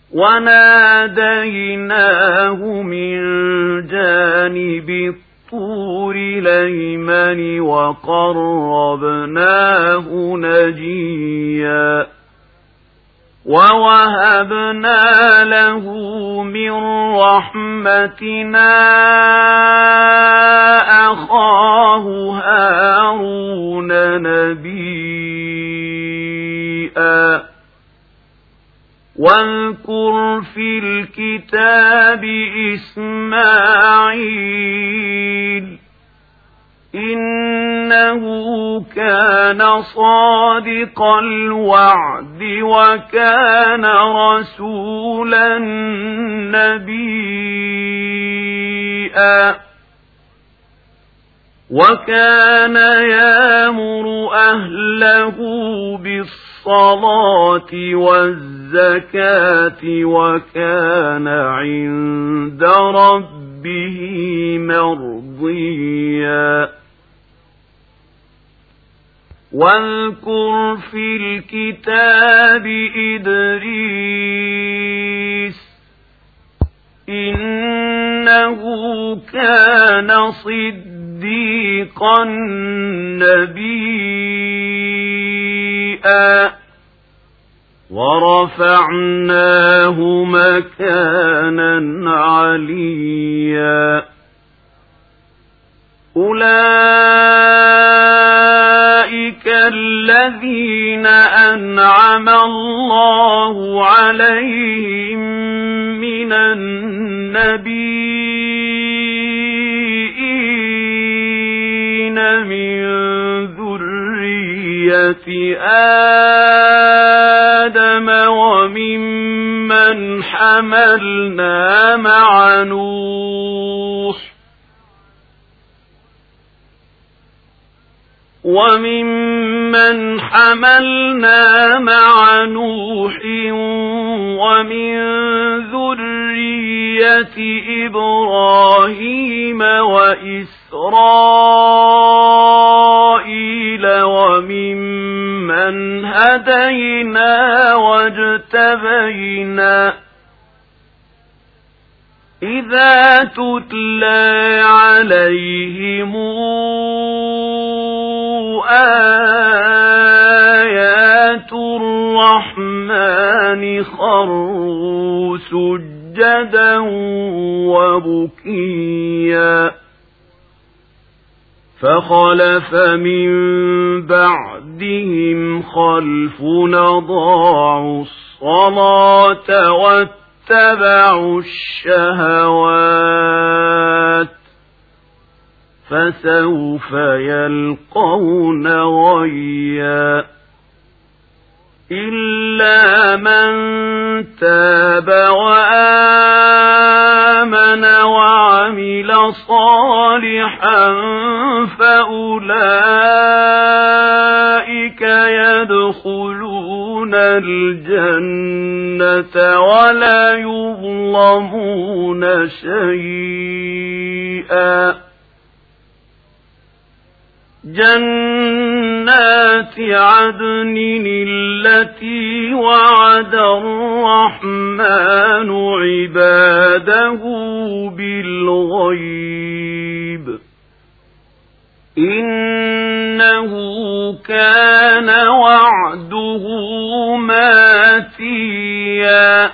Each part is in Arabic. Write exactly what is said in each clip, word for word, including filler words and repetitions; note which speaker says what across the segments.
Speaker 1: وناديناه من جانب الطور الأيمن وقربناه نجيا ووهبنا له من رحمتنا أخاه هارون نبيا واذكر في الكتاب إسماعيل إنه كان صادق الوعد وكان رسولا نبيا وكان يأمر أهله بالصلاة والزكاة وكان عند ربه مرضيا واذكر في الكتاب إدريس إنه كان صديقا نبيا ورفعناه مكانا عليا أولئك الذين أنعم الله عليهم من النبيين من ذرية آدم وممن حملنا مع نوح وممن حملنا مع نوح ومن ذرية إبراهيم وإسرائيل وممن هدينا واجتبينا إذا تتلى عليهم آيات الرحمن خروا سجدا وبكيا فخلف من بعدهم خلف أضاعوا الصلاة واتبعوا الشهوات فسوف يلقون غيا إلا من تاب وآمن وعمل صالحا فأولئك يدخلون الجنة ولا يظلمون شيئا جنات عدن التي وعد الرحمن عباده بالغيب إنه كان وعده ماتيا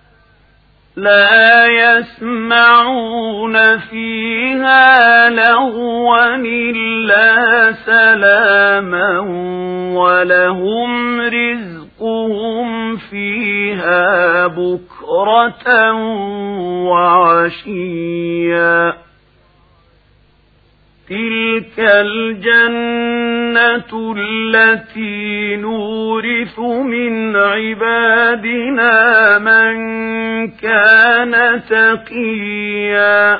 Speaker 1: لا يسمعون فيها لغوا إلا سلاما ولهم رزقهم فيها بكرة وعشيا تلك الجنة التي نورث من عبادنا من كان تقيا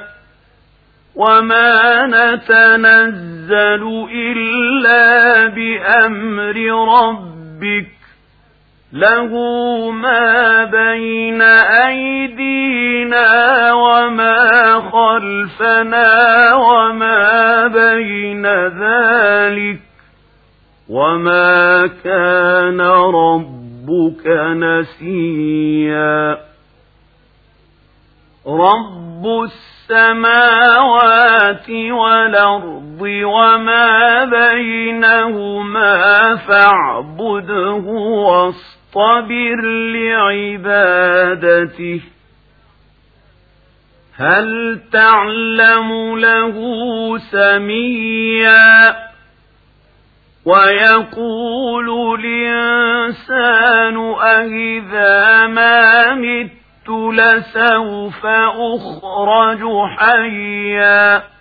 Speaker 1: وما نتنزل إلا بأمر ربك له ما بين أيدينا وما خلفنا وما بين ذلك وما كان ربك نسيا السماوات والأرض وما بينهما فاعبده واصطبر لعبادته هل تعلم له سميا ويقول الإنسان أإذا ما مت لسوف أخرج حيا